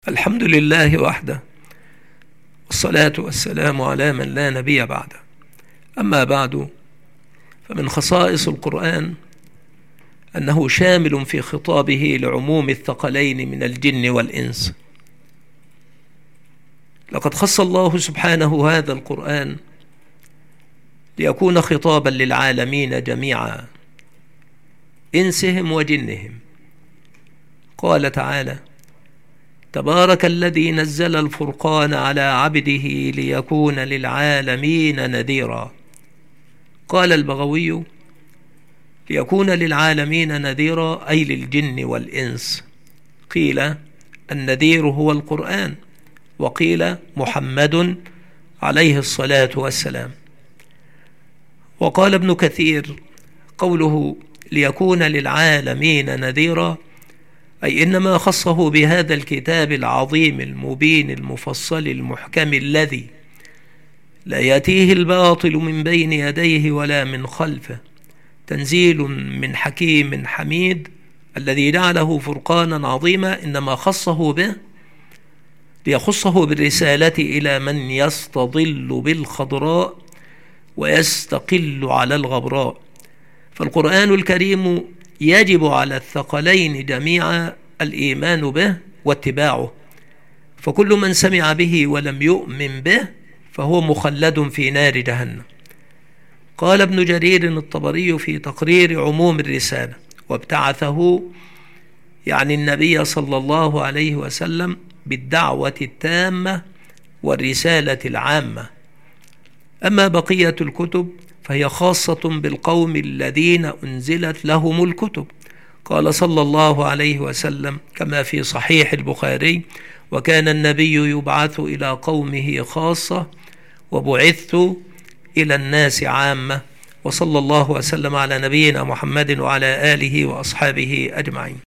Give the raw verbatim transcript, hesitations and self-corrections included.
الحمد لله وحده، والصلاة والسلام على من لا نبي بعده. أما بعد، فمن خصائص القرآن أنه شامل في خطابه لعموم الثقلين من الجن والإنس. لقد خص الله سبحانه هذا القرآن ليكون خطابا للعالمين جميعا، إنسهم وجنهم. قال تعالى: تبارك الذي نزل الفرقان على عبده ليكون للعالمين نذيرا. قال البغوي: ليكون للعالمين نذيرا أي للجن والإنس. قيل النذير هو القرآن، وقيل محمد عليه الصلاة والسلام. وقال ابن كثير: قوله ليكون للعالمين نذيرا أي إنما خصه بهذا الكتاب العظيم المبين المفصل المحكم الذي لا يأتيه الباطل من بين يديه ولا من خلفه، تنزيل من حكيم حميد، الذي جعله فرقانا عظيما إنما خصه به ليخصه بالرسالة إلى من يستظل بالخضراء ويستقل على الغبراء. فالقرآن الكريم يجب على الثقلين جميعا الإيمان به واتباعه، فكل من سمع به ولم يؤمن به فهو مخلد في نار جهنم. قال ابن جرير الطبري في تقرير عموم الرسالة: وابتعثه يعني النبي صلى الله عليه وسلم بالدعوة التامة والرسالة العامة. أما بقية الكتب فهي خاصة بالقوم الذين أنزلت لهم الكتب. قال صلى الله عليه وسلم كما في صحيح البخاري: وكان النبي يبعث إلى قومه خاصة وبعثت إلى الناس عامة. وصلى الله وسلم على نبينا محمد وعلى آله وأصحابه أجمعين.